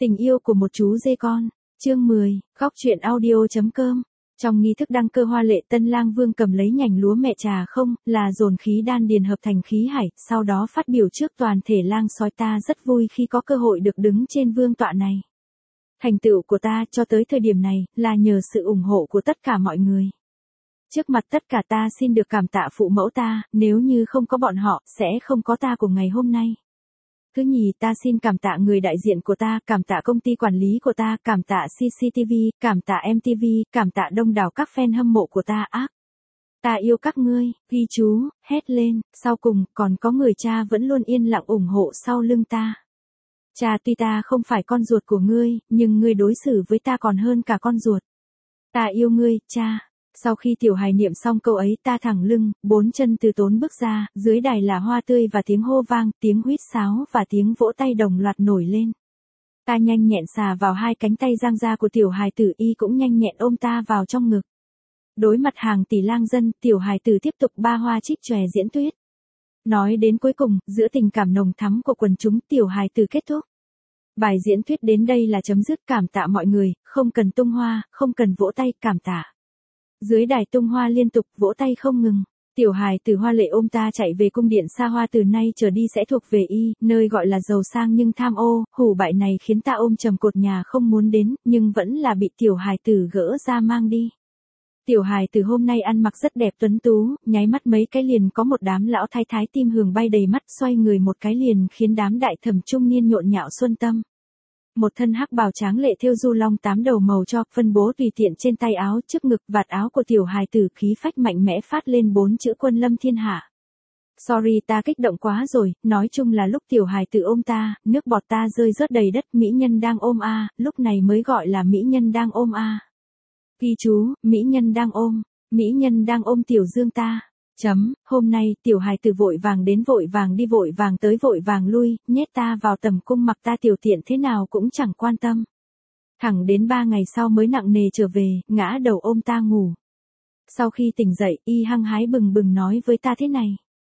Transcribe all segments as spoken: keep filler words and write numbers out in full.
Tình yêu của một chú dê con, chương mười, góc truyện audio.com. Trong nghi thức đăng cơ hoa lệ, tân lang vương cầm lấy nhành lúa mẹ trà không, là dồn khí đan điền hợp thành khí hải, sau đó phát biểu trước toàn thể lang sói: ta rất vui khi có cơ hội được đứng trên vương tọa này. Thành tựu của ta cho tới thời điểm này, là nhờ sự ủng hộ của tất cả mọi người. Trước mặt tất cả ta xin được cảm tạ phụ mẫu ta, nếu như không có bọn họ, sẽ không có ta của ngày hôm nay. Thứ nhì, ta xin cảm tạ người đại diện của ta, cảm tạ công ty quản lý của ta, cảm tạ xê xê tê vê, cảm tạ em tê vê, cảm tạ đông đảo các fan hâm mộ của ta. Ác, ta yêu các ngươi, ghi chú, hét lên. Sau cùng, còn có người cha vẫn luôn yên lặng ủng hộ sau lưng ta. Cha, tuy ta không phải con ruột của ngươi, nhưng ngươi đối xử với ta còn hơn cả con ruột. Ta yêu ngươi, cha. Sau khi tiểu hài niệm xong câu ấy, ta thẳng lưng, bốn chân từ tốn bước ra, dưới đài là hoa tươi và tiếng hô vang, tiếng huýt sáo và tiếng vỗ tay đồng loạt nổi lên. Ta nhanh nhẹn xà vào hai cánh tay giang ra của tiểu hài tử, y cũng nhanh nhẹn ôm ta vào trong ngực. Đối mặt hàng tỷ lang dân, tiểu hài tử tiếp tục ba hoa trích chòe diễn tuyết. Nói đến cuối cùng, giữa tình cảm nồng thắm của quần chúng, tiểu hài tử kết thúc. Bài diễn thuyết đến đây là chấm dứt. Cảm tạ mọi người, không cần tung hoa, không cần vỗ tay, cảm tạ. Dưới đài tung hoa liên tục, vỗ tay không ngừng. Tiểu hài tử hoa lệ ôm ta chạy về cung điện xa hoa, từ nay trở đi sẽ thuộc về y, nơi gọi là giàu sang nhưng tham ô, hủ bại này khiến ta ôm trầm cột nhà không muốn đến, nhưng vẫn là bị tiểu hài tử gỡ ra mang đi. Tiểu hài tử hôm nay ăn mặc rất đẹp tuấn tú, nháy mắt mấy cái liền có một đám lão thái thái tim hường bay đầy mắt, xoay người một cái liền khiến đám đại thẩm trung niên nhộn nhạo xuân tâm. Một thân hắc bào tráng lệ thêu du long tám đầu màu cho, phân bố tùy tiện trên tay áo, trước ngực, vạt áo của tiểu hài tử, khí phách mạnh mẽ phát lên bốn chữ quân lâm thiên hạ. Sorry, ta kích động quá rồi, nói chung là lúc tiểu hài tử ôm ta, nước bọt ta rơi rớt đầy đất. Mỹ nhân đang ôm a, lúc này mới gọi là mỹ nhân đang ôm a. Ghi chú, mỹ nhân đang ôm, mỹ nhân đang ôm tiểu dương ta. Chấm, hôm nay, tiểu hài tử vội vàng đến vội vàng đi, vội vàng tới vội vàng lui, nhét ta vào tầm cung, mặc ta tiểu tiện thế nào cũng chẳng quan tâm. Thẳng đến ba ngày sau mới nặng nề trở về, ngã đầu ôm ta ngủ. Sau khi tỉnh dậy, y hăng hái bừng bừng nói với ta thế này: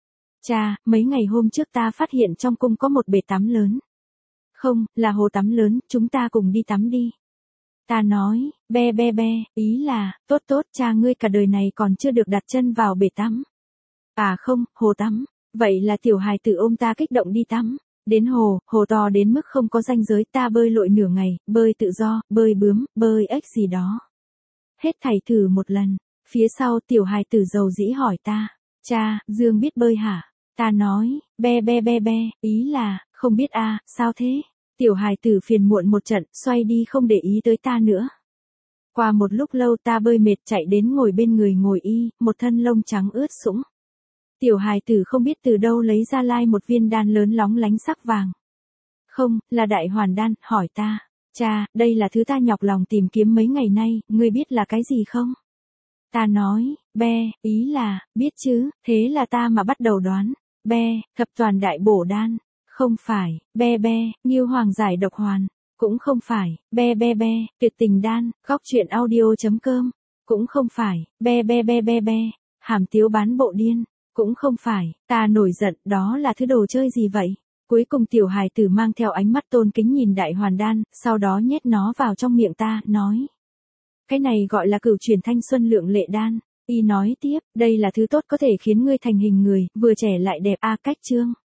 cha, mấy ngày hôm trước ta phát hiện trong cung có một bể tắm lớn. Không, là hồ tắm lớn, chúng ta cùng đi tắm đi. Ta nói, be be be, ý là, tốt tốt, cha ngươi cả đời này còn chưa được đặt chân vào bể tắm. À không, hồ tắm. Vậy là tiểu hài tử ôm ta kích động đi tắm. Đến hồ, hồ to đến mức không có ranh giới, ta bơi lội nửa ngày, bơi tự do, bơi bướm, bơi ếch gì đó. Hết thảy thử một lần. Phía sau tiểu hài tử dầu dĩ hỏi ta: cha, Dương biết bơi hả? Ta nói, be be be be, ý là, không biết à, sao thế? Tiểu hài tử phiền muộn một trận, xoay đi không để ý tới ta nữa. Qua một lúc lâu ta bơi mệt chạy đến ngồi bên người ngồi y, một thân lông trắng ướt sũng. Tiểu hài tử không biết từ đâu lấy ra lai một viên đan lớn lóng lánh sắc vàng. Không, là đại hoàn đan, hỏi ta: cha, đây là thứ ta nhọc lòng tìm kiếm mấy ngày nay, ngươi biết là cái gì không? Ta nói, be, ý là, biết chứ, thế là ta mà bắt đầu đoán. Be, thập toàn đại bổ đan. Không phải, be be, Ngưu Hoàng giải độc hoàn. Cũng không phải, be be be, tuyệt tình đan, góc truyện audio.com. Cũng không phải, be be be be be, hàm tiếu bán bộ điên. Cũng không phải, ta nổi giận, đó là thứ đồ chơi gì vậy? Cuối cùng tiểu hài tử mang theo ánh mắt tôn kính nhìn đại hoàn đan, sau đó nhét nó vào trong miệng ta, nói: cái này gọi là cửu chuyển thanh xuân lượng lệ đan. Y nói tiếp, đây là thứ tốt có thể khiến ngươi thành hình người, vừa trẻ lại đẹp. A cách chương.